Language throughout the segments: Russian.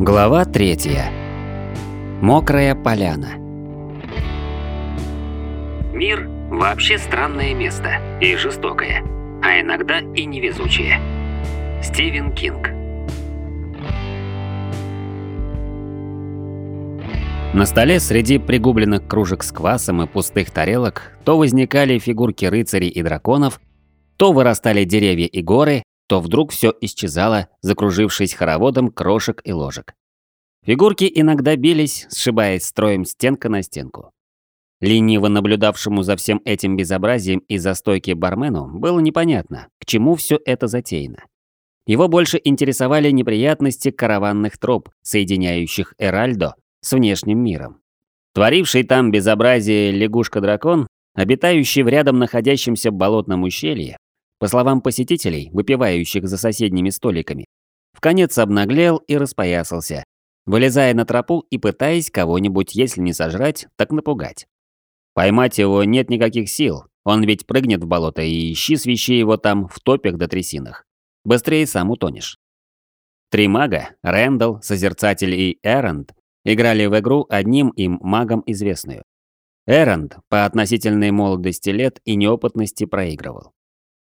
Глава 3. Мокрая поляна. Мир вообще странное место и жестокое, а иногда и невезучее. Стивен Кинг. На столе среди пригубленных кружек с квасом и пустых тарелок то возникали фигурки рыцарей и драконов, то вырастали деревья и горы, то вдруг все исчезало, закружившись хороводом крошек и ложек. Фигурки иногда бились, сшибаясь строем стенка на стенку. Лениво наблюдавшему за всем этим безобразием из-за стойки бармену было непонятно, к чему все это затеяно. Его больше интересовали неприятности караванных троп, соединяющих Эральдо с внешним миром. Творивший там безобразие лягушка-дракон, обитающий в рядом находящемся болотном ущелье, по словам посетителей, выпивающих за соседними столиками, вконец обнаглел и распоясался, вылезая на тропу и пытаясь кого-нибудь, если не сожрать, так напугать. Поймать его нет никаких сил, он ведь прыгнет в болото и ищи свищи его там в топях да трясинах. Быстрее сам утонешь. Три мага, Рэндалл, Созерцатель и Эранд, играли в игру одним им магом известную. Эранд по относительной молодости лет и неопытности проигрывал.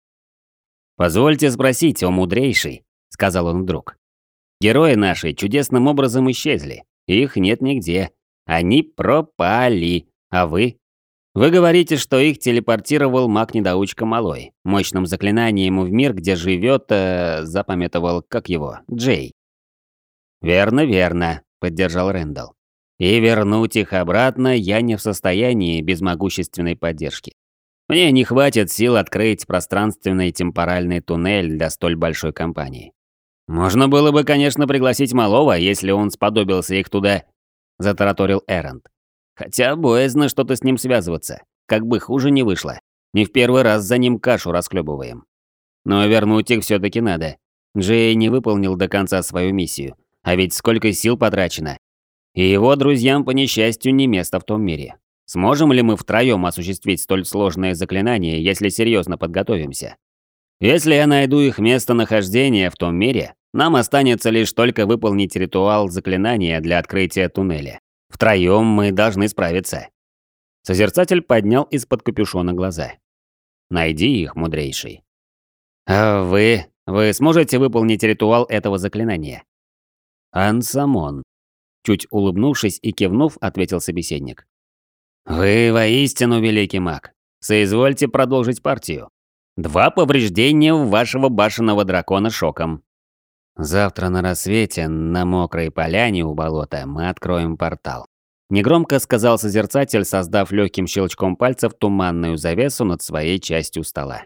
«Позвольте спросить, о мудрейший», — сказал он вдруг. «Герои наши чудесным образом исчезли, их нет нигде, они пропали, а вы? Вы говорите, что их телепортировал маг-недоучка Малой, мощным заклинанием в мир, где живет, запамятовал, как его, Джей». «Верно, верно», — поддержал Рэндалл. «И вернуть их обратно я не в состоянии без могущественной поддержки. Мне не хватит сил открыть пространственный темпоральный туннель для столь большой компании. Можно было бы, конечно, пригласить Малого, если он сподобился их туда», — затараторил Эранд. «Хотя боязно что-то с ним связываться, как бы хуже не вышло. Не в первый раз за ним кашу расхлебываем. Но вернуть их все-таки надо. Джей не выполнил до конца свою миссию, а ведь сколько сил потрачено. И его друзьям, по несчастью, не место в том мире. Сможем ли мы втроем осуществить столь сложное заклинание, если серьезно подготовимся? Если я найду их местонахождение в том мире, нам останется лишь только выполнить ритуал заклинания для открытия туннеля. Втроем мы должны справиться». Созерцатель поднял из-под капюшона глаза. «Найди их, мудрейший». «А вы сможете выполнить ритуал этого заклинания?» «Ансамон», — чуть улыбнувшись и кивнув, ответил собеседник. «Вы воистину великий маг. Соизвольте продолжить партию. 2 повреждения у вашего башенного дракона шоком. Завтра на рассвете на мокрой поляне у болота мы откроем портал», — негромко сказал Созерцатель, создав легким щелчком пальцев туманную завесу над своей частью стола.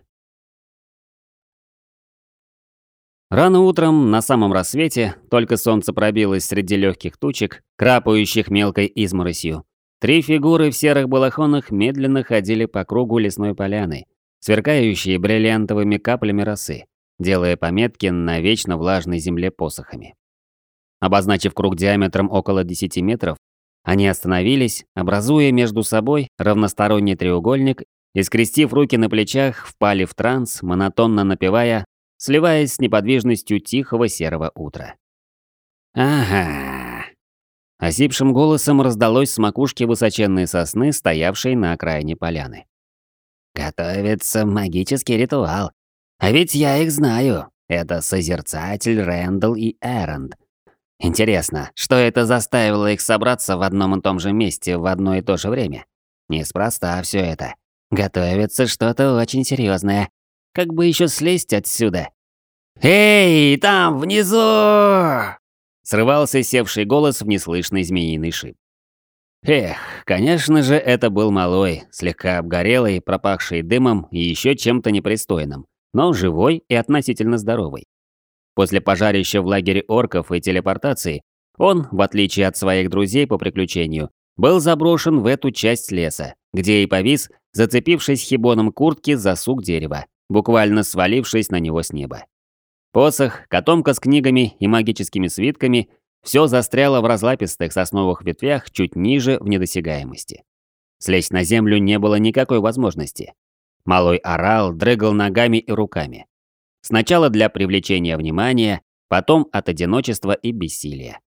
Рано утром, на самом рассвете, только солнце пробилось среди легких тучек, крапающих мелкой изморосью, 3 фигуры в серых балахонах медленно ходили по кругу лесной поляны, сверкающие бриллиантовыми каплями росы, делая пометки на вечно влажной земле посохами. Обозначив круг диаметром около 10 метров, они остановились, образуя между собой равносторонний треугольник и, скрестив руки на плечах, впали в транс, монотонно напевая, сливаясь с неподвижностью тихого серого утра. «Ага!» Осипшим голосом раздалось с макушки высоченной сосны, стоявшей на окраине поляны. «Готовится магический ритуал. А ведь я их знаю. Это Созерцатель, Рэндалл и Эранд. Интересно, что это заставило их собраться в одном и том же месте в одно и то же время? Неспроста все это. Готовится что-то очень серьезное. Как бы еще слезть отсюда?» «Эй, там, внизу!» Срывался севший голос в неслышный змеиный шип. Эх, конечно же, это был Малой, слегка обгорелый, пропахший дымом и еще чем-то непристойным, но живой и относительно здоровый. После пожарища в лагере орков и телепортации, он, в отличие от своих друзей по приключению, был заброшен в эту часть леса, где и повис, зацепившись хибоном куртки за сук дерева, буквально свалившись на него с неба. Посох, котомка с книгами и магическими свитками – все застряло в разлапистых сосновых ветвях чуть ниже в недосягаемости. Слезть на землю не было никакой возможности. Малой орал, дрыгал ногами и руками. Сначала для привлечения внимания, потом от одиночества и бессилия.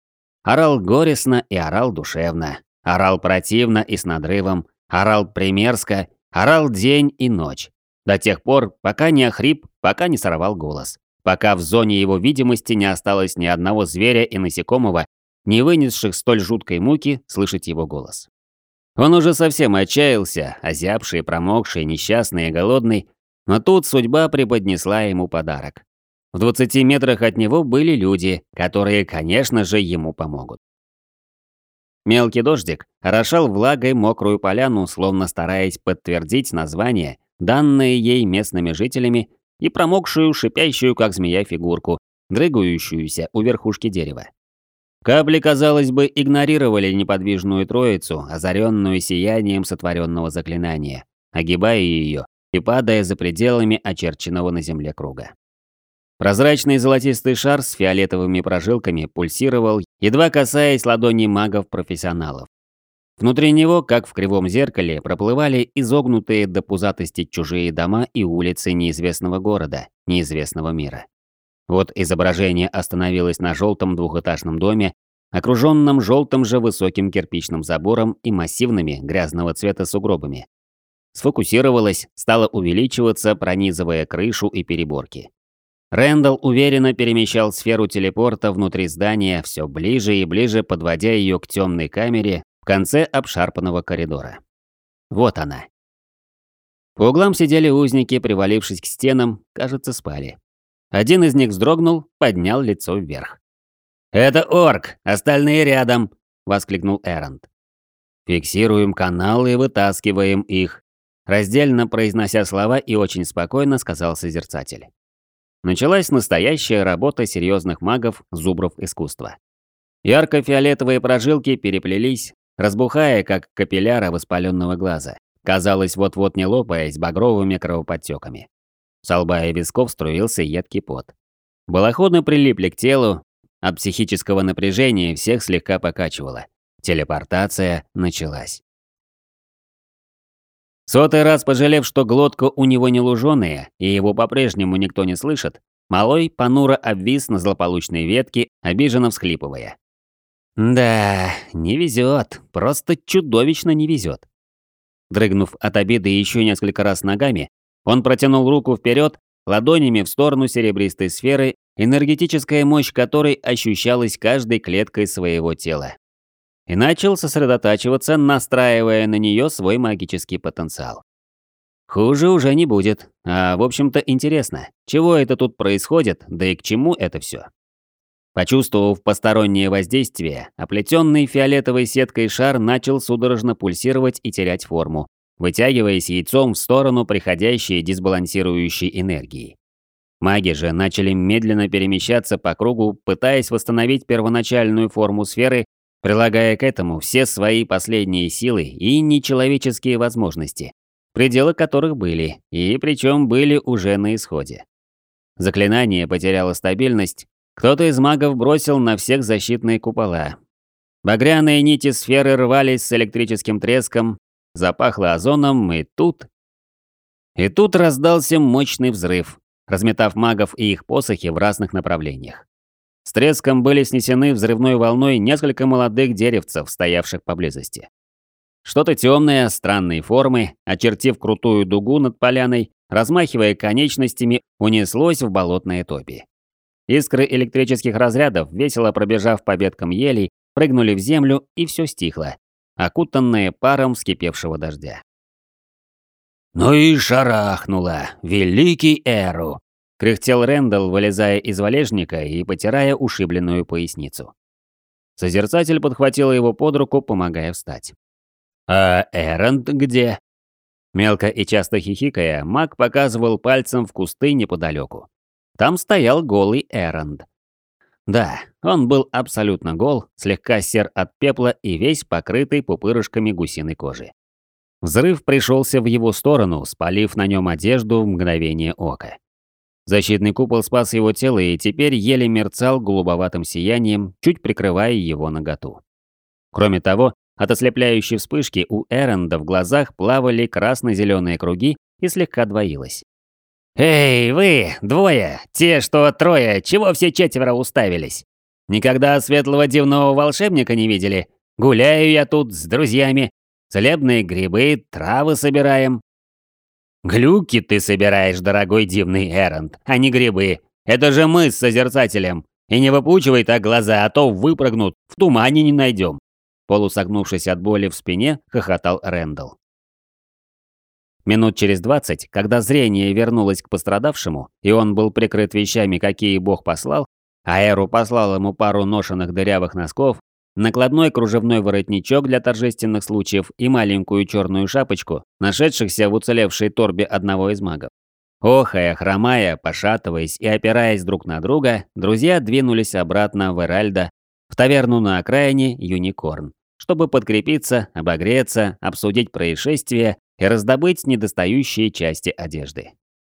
Орал горестно и орал душевно. Орал противно и с надрывом. Орал примерзко. Орал день и ночь. До тех пор, пока не охрип, пока не сорвал голос. Пока в зоне его видимости не осталось ни одного зверя и насекомого, не вынесших столь жуткой муки слышать его голос. Он уже совсем отчаялся, озябший, промокший, несчастный и голодный, но тут судьба преподнесла ему подарок. В 20 метрах от него были люди, которые, конечно же, ему помогут. Мелкий дождик орошал влагой мокрую поляну, словно стараясь подтвердить название, данное ей местными жителями, и промокшую, шипящую, как змея, фигурку, дрыгающуюся у верхушки дерева. Капли, казалось бы, игнорировали неподвижную троицу, озаренную сиянием сотворенного заклинания, огибая ее и падая за пределами очерченного на земле круга. Прозрачный золотистый шар с фиолетовыми прожилками пульсировал, едва касаясь ладоней магов-профессионалов. Внутри него, как в кривом зеркале, проплывали изогнутые до пузатости чужие дома и улицы неизвестного города, неизвестного мира. Вот изображение остановилось на желтом двухэтажном доме, окруженном желтым же высоким кирпичным забором и массивными грязного цвета сугробами. Сфокусировалось, стало увеличиваться, пронизывая крышу и переборки. Рэндалл уверенно перемещал сферу телепорта внутри здания, все ближе и ближе подводя ее к темной камере в конце обшарпанного коридора. Вот она. По углам сидели узники, привалившись к стенам, кажется, спали. Один из них вздрогнул, поднял лицо вверх. «Это орк, остальные рядом!» – воскликнул Эронд. «Фиксируем каналы и вытаскиваем их», – раздельно произнося слова и очень спокойно сказал Созерцатель. Началась настоящая работа серьезных магов, зубров искусства. Ярко-фиолетовые прожилки переплелись, разбухая, как капилляры воспаленного глаза, казалось, вот-вот не лопаясь багровыми кровоподтеками. С лба и висков струился едкий пот. Балахоны прилипли к телу, от психического напряжения всех слегка покачивало. Телепортация началась. Сотый раз пожалев, что глотка у него не луженая, и его по-прежнему никто не слышит, малой понуро обвис на злополучной ветке, обиженно всхлипывая. Да, не везет, просто чудовищно не везет. Дрыгнув от обиды еще несколько раз ногами, он протянул руку вперед, ладонями в сторону серебристой сферы, энергетическая мощь которой ощущалась каждой клеткой своего тела. И начал сосредотачиваться, настраивая на нее свой магический потенциал. Хуже уже не будет, а в общем-то интересно, чего это тут происходит, да и к чему это все. Почувствовав постороннее воздействие, оплетенный фиолетовой сеткой шар начал судорожно пульсировать и терять форму, вытягиваясь яйцом в сторону приходящей дисбалансирующей энергии. Маги же начали медленно перемещаться по кругу, пытаясь восстановить первоначальную форму сферы, прилагая к этому все свои последние силы и нечеловеческие возможности, пределы которых были, и причем были уже на исходе. Заклинание потеряло стабильность, кто-то из магов бросил на всех защитные купола. Багряные нити сферы рвались с электрическим треском, запахло озоном, и тут раздался мощный взрыв, разметав магов и их посохи в разных направлениях. С треском были снесены взрывной волной несколько молодых деревцев, стоявших поблизости. Что-то темное, странной формы, очертив крутую дугу над поляной, размахивая конечностями, унеслось в болотные топи. Искры электрических разрядов, весело пробежав по веткам елей, прыгнули в землю, и все стихло, окутанное паром вскипевшего дождя. «Ну и шарахнуло, великий Эру!» — кряхтел Рэндалл, вылезая из валежника и потирая ушибленную поясницу. Созерцатель подхватил его под руку, помогая встать. «А Эронд где?» Мелко и часто хихикая, маг показывал пальцем в кусты неподалеку. Там стоял голый Эронд. Да, он был абсолютно гол, слегка сер от пепла и весь покрытый пупырышками гусиной кожи. Взрыв пришелся в его сторону, спалив на нем одежду в мгновение ока. Защитный купол спас его тело и теперь еле мерцал голубоватым сиянием, чуть прикрывая его наготу. Кроме того, от ослепляющей вспышки у Эронда в глазах плавали красно-зеленые круги и слегка двоилось. «Эй, вы, двое, те, что трое, чего все четверо уставились?» Никогда светлого дивного волшебника не видели? Гуляю я тут с друзьями. Целебные грибы, травы собираем». «Глюки ты собираешь, дорогой дивный Эрант, а не грибы. Это же мы с Созерцателем. И не выпучивай так глаза, а то выпрыгнут, в тумане не найдем». Полусогнувшись от боли в спине, хохотал Рэндалл. Минут через 20, когда зрение вернулось к пострадавшему, и он был прикрыт вещами, какие Бог послал, а Эру послал ему пару ношенных дырявых носков, накладной кружевной воротничок для торжественных случаев и маленькую черную шапочку, нашедшихся в уцелевшей торбе одного из магов. Охая, хромая, пошатываясь и опираясь друг на друга, друзья двинулись обратно в Эральда, в таверну на окраине Юникорн, чтобы подкрепиться, обогреться, обсудить происшествие и раздобыть недостающие части одежды.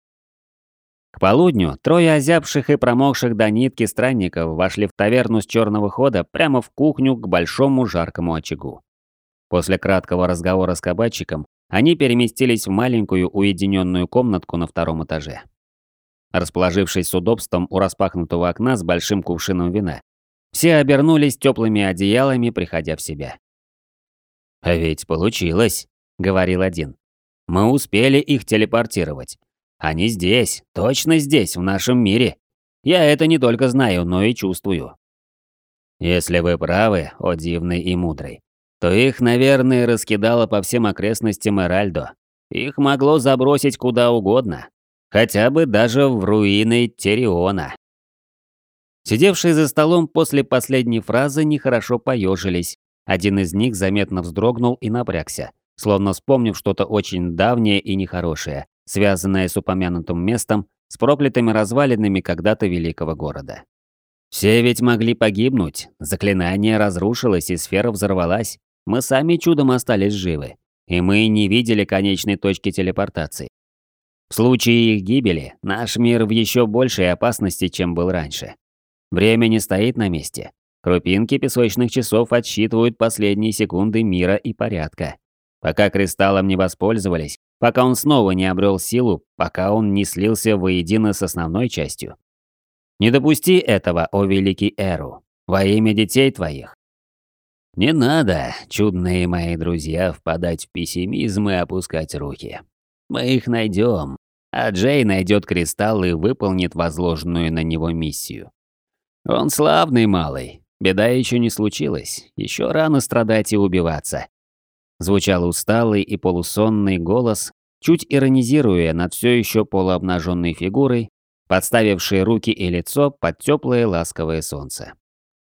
К полудню трое озябших и промокших до нитки странников вошли в таверну с черного хода прямо в кухню к большому жаркому очагу. После краткого разговора с кабачиком они переместились в маленькую уединенную комнатку на втором этаже. Расположившись с удобством у распахнутого окна с большим кувшином вина, все обернулись теплыми одеялами, приходя в себя. «А ведь получилось», — говорил один. «Мы успели их телепортировать. Они здесь, точно здесь, в нашем мире. Я это не только знаю, но и чувствую». «Если вы правы, о дивный и мудрый, то их, наверное, раскидало по всем окрестностям Эральдо. Их могло забросить куда угодно, хотя бы даже в руины Териона». Сидевшие за столом после последней фразы нехорошо поежились. Один из них заметно вздрогнул и напрягся, словно вспомнив что-то очень давнее и нехорошее, связанное с упомянутым местом, с проклятыми развалинами когда-то великого города. Все ведь могли погибнуть, заклинание разрушилось и сфера взорвалась, мы сами чудом остались живы, и мы не видели конечной точки телепортации. В случае их гибели наш мир в еще большей опасности, чем был раньше. Время не стоит на месте. Крупинки песочных часов отсчитывают последние секунды мира и порядка. Пока кристаллом не воспользовались, пока он снова не обрел силу, пока он не слился воедино с основной частью. Не допусти этого, о великий Эру, во имя детей твоих. Не надо, чудные мои друзья, впадать в пессимизм и опускать руки. Мы их найдем, а Джей найдет кристалл и выполнит возложенную на него миссию. Он славный малый, беда еще не случилась, еще рано страдать и убиваться. Звучал усталый и полусонный голос, чуть иронизируя над все еще полуобнаженной фигурой, подставившей руки и лицо под теплое ласковое солнце.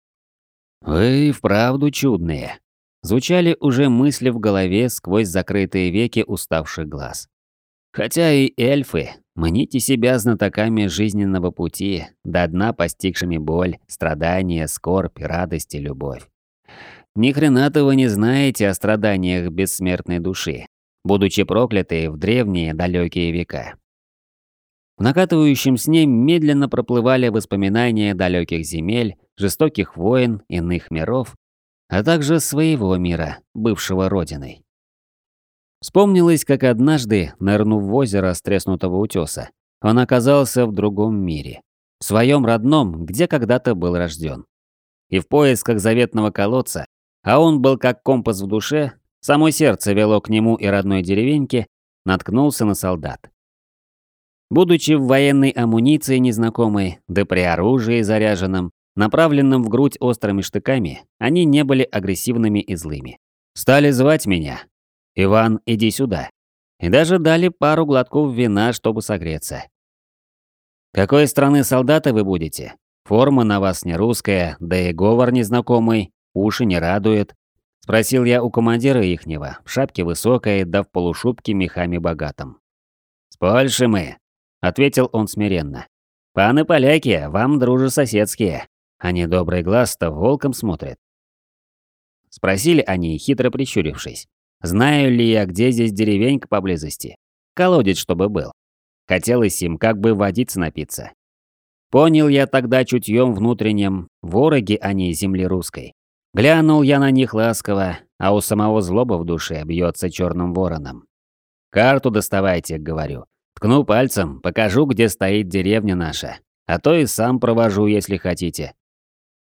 «Вы вправду чудные», — звучали уже мысли в голове сквозь закрытые веки уставших глаз. Хотя и эльфы, мните себя знатоками жизненного пути, до дна постигшими боль, страдания, скорбь, радость и любовь. Ни хрена-то вы не знаете о страданиях бессмертной души, будучи проклятые в древние далекие века. В накатывающем сне медленно проплывали воспоминания далеких земель, жестоких войн, иных миров, а также своего мира, бывшего родиной. Вспомнилось, как однажды, нырнув в озеро с треснутого утеса, он оказался в другом мире, в своем родном, где когда-то был рожден. И в поисках заветного колодца, а он был как компас в душе, само сердце вело к нему и родной деревеньке, наткнулся на солдат. Будучи в военной амуниции незнакомой, да при оружии заряженном, направленном в грудь острыми штыками, они не были агрессивными и злыми. Стали звать меня: «Иван, иди сюда». И даже дали пару глотков вина, чтобы согреться. «Какой страны солдаты вы будете? Форма на вас не русская, да и говор незнакомый, уши не радует». Спросил я у командира ихнего, в шапке высокой, да в полушубке мехами богатом. «С Польши мы», — ответил он смиренно. «Паны поляки, вам дружи соседские. Они добрый глаз-то волком смотрят». Спросили они, хитро прищурившись. Знаю ли я, где здесь деревенька поблизости? Колодец, чтобы был. Хотелось им как бы водицы напиться. Понял я тогда чутьем внутренним, вороги они земли русской. Глянул я на них ласково, а у самого злоба в душе бьется черным вороном. «Карту доставайте», — говорю. Ткну пальцем, покажу, где стоит деревня наша. А то и сам провожу, если хотите.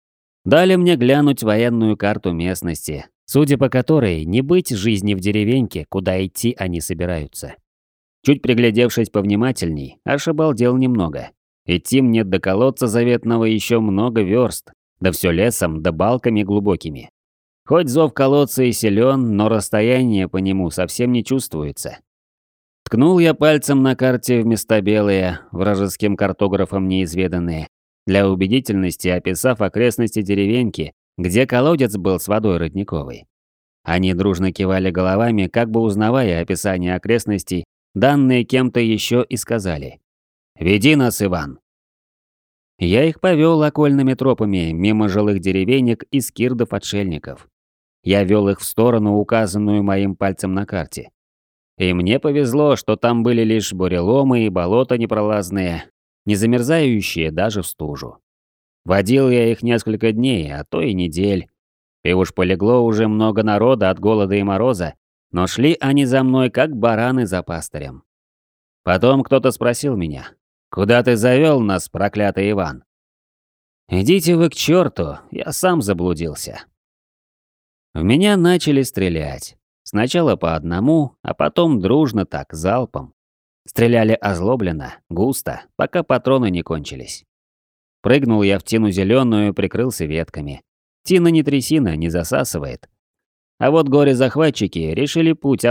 Дали мне глянуть военную карту местности, судя по которой не быть жизни в деревеньке, куда идти они собираются. Чуть приглядевшись повнимательней, аж обалдел немного. Идти мне до колодца заветного еще много верст, да все лесом, да балками глубокими. Хоть зов колодца и силен, но расстояние по нему совсем не чувствуется. Ткнул я пальцем на карте в места белые, вражеским картографом неизведанные, для убедительности описав окрестности деревеньки, где колодец был с водой родниковой. Они дружно кивали головами, как бы узнавая описание окрестностей, данные кем-то еще, и сказали: «Веди нас, Иван». Я их повел окольными тропами мимо жилых деревенек и скирдов-отшельников. Я вел их в сторону, указанную моим пальцем на карте. И мне повезло, что там были лишь буреломы и болота непролазные, не замерзающие даже в стужу. Водил я их несколько дней, а то и недель. И уж полегло уже много народа от голода и мороза, но шли они за мной, как бараны за пастырем. Потом кто-то спросил меня: «Куда ты завел нас, проклятый Иван?» «Идите вы к черту, я сам заблудился». В меня начали стрелять. Сначала по одному, а потом дружно так, залпом. Стреляли озлобленно, густо, пока патроны не кончились. Прыгнул я в тину зеленую, прикрылся ветками. Тина не трясина, не засасывает. А вот горе-захватчики решили путь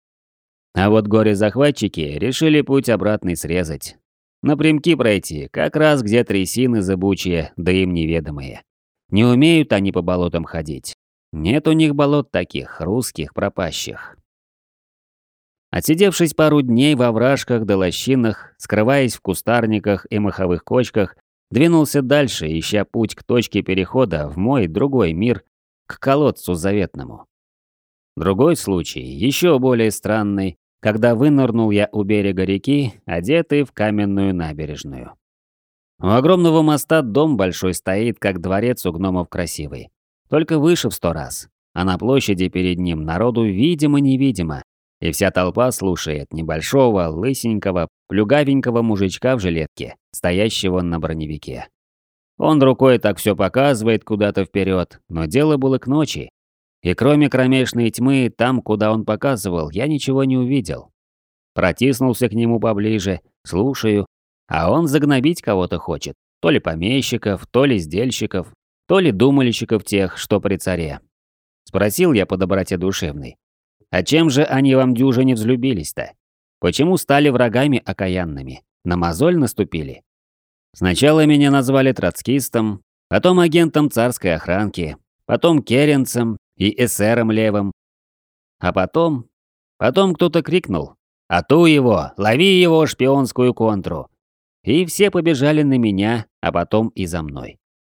обратный срезать. Напрямки пройти, как раз где трясины зыбучие, да им неведомые. Не умеют они по болотам ходить. Нет у них болот таких, русских, пропащих. Отсидевшись пару дней во овражках да лощинах, скрываясь в кустарниках и маховых кочках, двинулся дальше, ища путь к точке перехода в мой другой мир, к колодцу заветному. Другой случай, еще более странный, когда вынырнул я у берега реки, одетый в каменную набережную. У огромного моста дом большой стоит, как дворец у гномов красивый. Только выше в 100 раз. А на площади перед ним народу видимо-невидимо. И вся толпа слушает небольшого, лысенького, плюгавенького мужичка в жилетке, стоящего на броневике. Он рукой так все показывает куда-то вперед, но дело было к ночи. И кроме кромешной тьмы, там, куда он показывал, я ничего не увидел. Протиснулся к нему поближе, слушаю, а он загнобить кого-то хочет. То ли помещиков, то ли сдельщиков, то ли думальщиков тех, что при царе. Спросил я по доброте душевной: «А чем же они вам дюже не взлюбились-то? Почему стали врагами окаянными? На мозоль наступили?» Сначала меня назвали троцкистом, потом агентом царской охранки, потом керенцем и эсером левым. А потом кто-то крикнул: «А ту его! Лови его, шпионскую контру!» И все побежали на меня, а потом и за мной.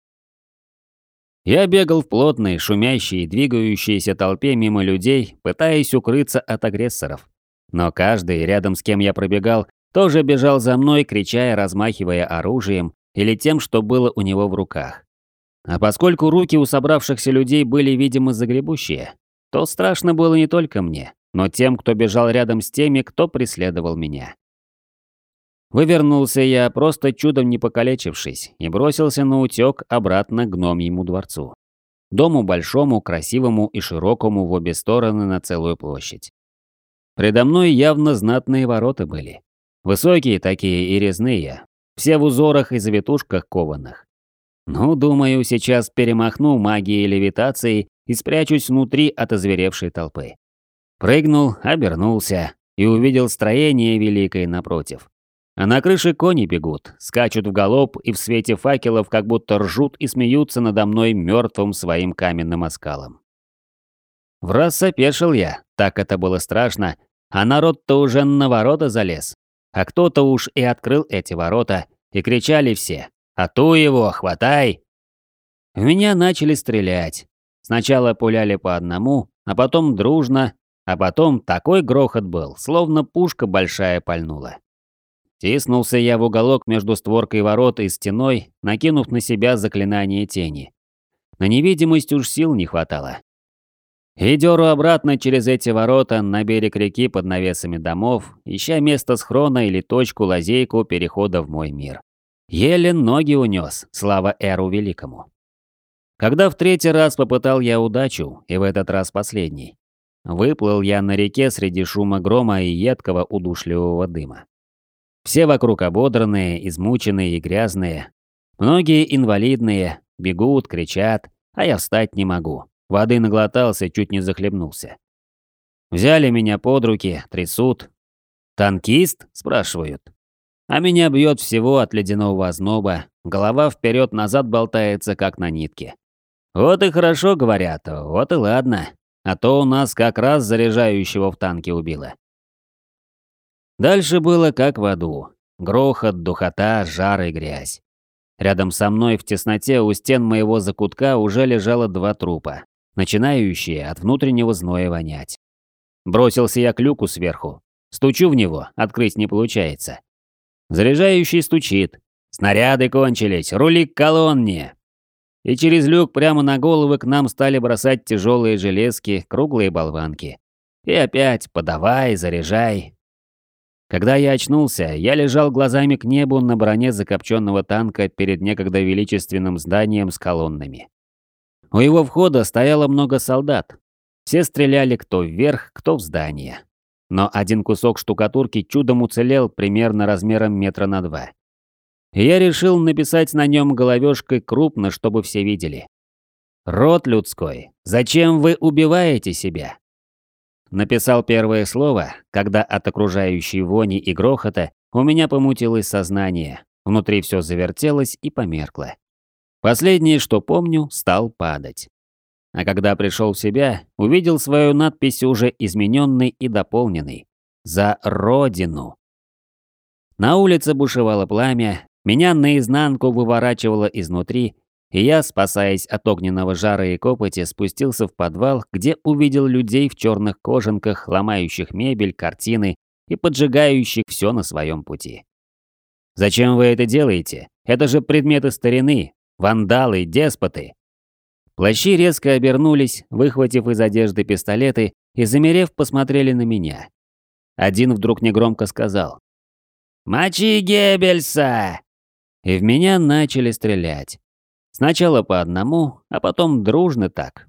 Я бегал в плотной, шумящей, двигающейся толпе мимо людей, пытаясь укрыться от агрессоров. Но каждый, рядом с кем я пробегал, тоже бежал за мной, крича и размахивая оружием или тем, что было у него в руках. А поскольку руки у собравшихся людей были, видимо, загребущие, то страшно было не только мне, но тем, кто бежал рядом с теми, кто преследовал меня. Вывернулся я, просто чудом не покалечившись, и бросился на утёк обратно к гномьему дворцу. Дому большому, красивому и широкому в обе стороны на целую площадь. Предо мной явно знатные ворота были. Высокие такие и резные, все в узорах и завитушках кованых. Ну, думаю, сейчас перемахну магией левитации и спрячусь внутри от озверевшей толпы. Прыгнул, обернулся и увидел строение великое напротив. А на крыше кони бегут, скачут в галоп и в свете факелов как будто ржут и смеются надо мной мертвым своим каменным оскалом. Враз опешил я, так это было страшно, а народ-то уже на ворота залез. А кто-то уж и открыл эти ворота, и кричали все: «А ту его, хватай!» В меня начали стрелять. Сначала пуляли по одному, а потом дружно, а потом такой грохот был, словно пушка большая пальнула. Тиснулся я в уголок между створкой ворот и стеной, накинув на себя заклинание тени. На невидимость уж сил не хватало. И дёру обратно через эти ворота на берег реки под навесами домов, ища место схрона или точку-лазейку перехода в мой мир. Еле ноги унес, слава Эру Великому. Когда в третий раз попытал я удачу, и в этот раз последний, выплыл я на реке среди шума грома и едкого удушливого дыма. Все вокруг ободранные, измученные и грязные. Многие инвалидные, бегут, кричат, а я встать не могу. Воды наглотался, чуть не захлебнулся. Взяли меня под руки, трясут. «Танкист?» – спрашивают. А меня бьет всего от ледяного озноба, голова вперед-назад болтается, как на нитке. Вот и хорошо, говорят, вот и ладно. А то у нас как раз заряжающего в танке убило. Дальше было как в аду. Грохот, духота, жар и грязь. Рядом со мной в тесноте у стен моего закутка уже лежало 2 трупа, начинающие от внутреннего зноя вонять. Бросился я к люку сверху. Стучу в него, открыть не получается. Заряжающий стучит. «Снаряды кончились, рули к колонне!» И через люк прямо на головы к нам стали бросать тяжелые железки, круглые болванки. И опять подавай, заряжай. Когда я очнулся, я лежал глазами к небу на броне закопченного танка перед некогда величественным зданием с колоннами. У его входа стояло много солдат. Все стреляли кто вверх, кто в здание. Но один кусок штукатурки чудом уцелел примерно размером метра на 2. И я решил написать на нем головешкой крупно, чтобы все видели. «Род людской, зачем вы убиваете себя?» Написал первое слово, когда от окружающей вони и грохота у меня помутилось сознание, внутри все завертелось и померкло. Последнее, что помню, стал падать. А когда пришел в себя, увидел свою надпись уже измененной и дополненной. «За Родину». На улице бушевало пламя, меня наизнанку выворачивало изнутри, и я, спасаясь от огненного жара и копоти, спустился в подвал, где увидел людей в черных кожанках, ломающих мебель, картины и поджигающих все на своем пути. «Зачем вы это делаете? Это же предметы старины, вандалы, деспоты!» Плащи резко обернулись, выхватив из одежды пистолеты и, замерев, посмотрели на меня. Один вдруг негромко сказал: «Мочи Геббельса!» И в меня начали стрелять. Сначала по одному, а потом дружно так.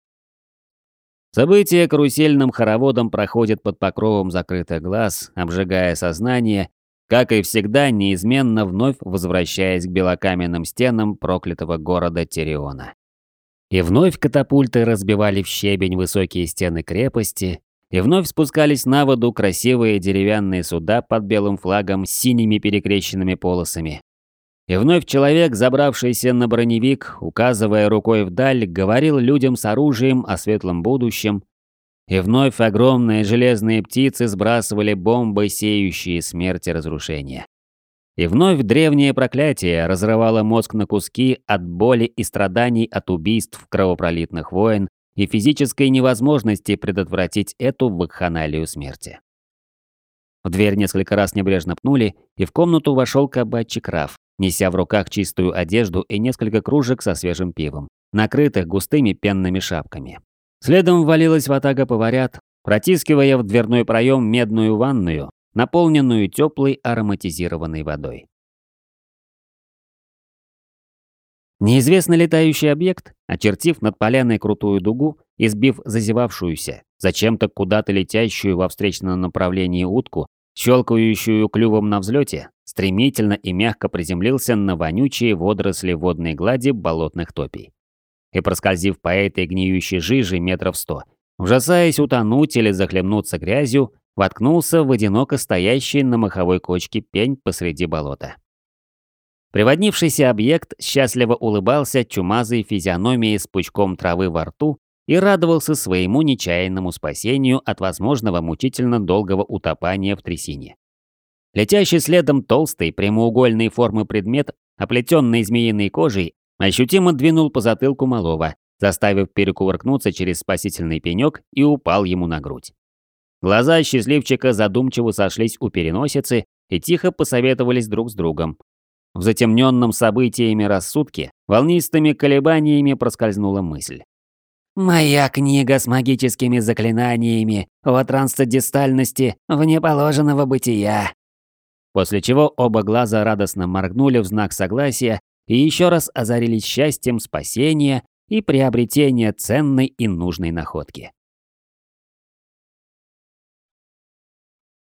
События карусельным хороводом проходят под покровом закрытых глаз, обжигая сознание, как и всегда, неизменно вновь возвращаясь к белокаменным стенам проклятого города Тириона. И вновь катапульты разбивали в щебень высокие стены крепости, и вновь спускались на воду красивые деревянные суда под белым флагом с синими перекрещенными полосами. И вновь человек, забравшийся на броневик, указывая рукой вдаль, говорил людям с оружием о светлом будущем. И вновь огромные железные птицы сбрасывали бомбы, сеющие смерть и разрушение. И вновь древнее проклятие разрывало мозг на куски от боли и страданий от убийств, кровопролитных войн и физической невозможности предотвратить эту вакханалию смерти. В дверь несколько раз небрежно пнули, и в комнату вошел кабачик Раф, неся в руках чистую одежду и несколько кружек со свежим пивом, накрытых густыми пенными шапками. Следом ввалилась ватага поварят, протискивая в дверной проем медную ванную, наполненную теплой ароматизированной водой. Неизвестный летающий объект, очертив над поляной крутую дугу и сбив зазевавшуюся, зачем-то куда-то летящую во встречном направлении утку, щелкающую клювом на взлете, стремительно и мягко приземлился на вонючие водоросли водной глади болотных топий. И, проскользив по этой гниющей жиже метров 100, ужасаясь утонуть или захлебнуться грязью, воткнулся в одиноко стоящий на маховой кочке пень посреди болота. Приводнившийся объект счастливо улыбался чумазой физиономией с пучком травы во рту и радовался своему нечаянному спасению от возможного мучительно долгого утопания в трясине. Летящий следом толстый прямоугольной формы предмет, оплетенный змеиной кожей, ощутимо двинул по затылку малого, заставив перекувыркнуться через спасительный пенек, и упал ему на грудь. Глаза счастливчика задумчиво сошлись у переносицы и тихо посоветовались друг с другом. В затемненном событиями рассудке волнистыми колебаниями проскользнула мысль. «Моя книга с магическими заклинаниями о трансцендентальности вне положенного бытия». После чего оба глаза радостно моргнули в знак согласия, и еще раз озарились счастьем спасения и приобретения ценной и нужной находки.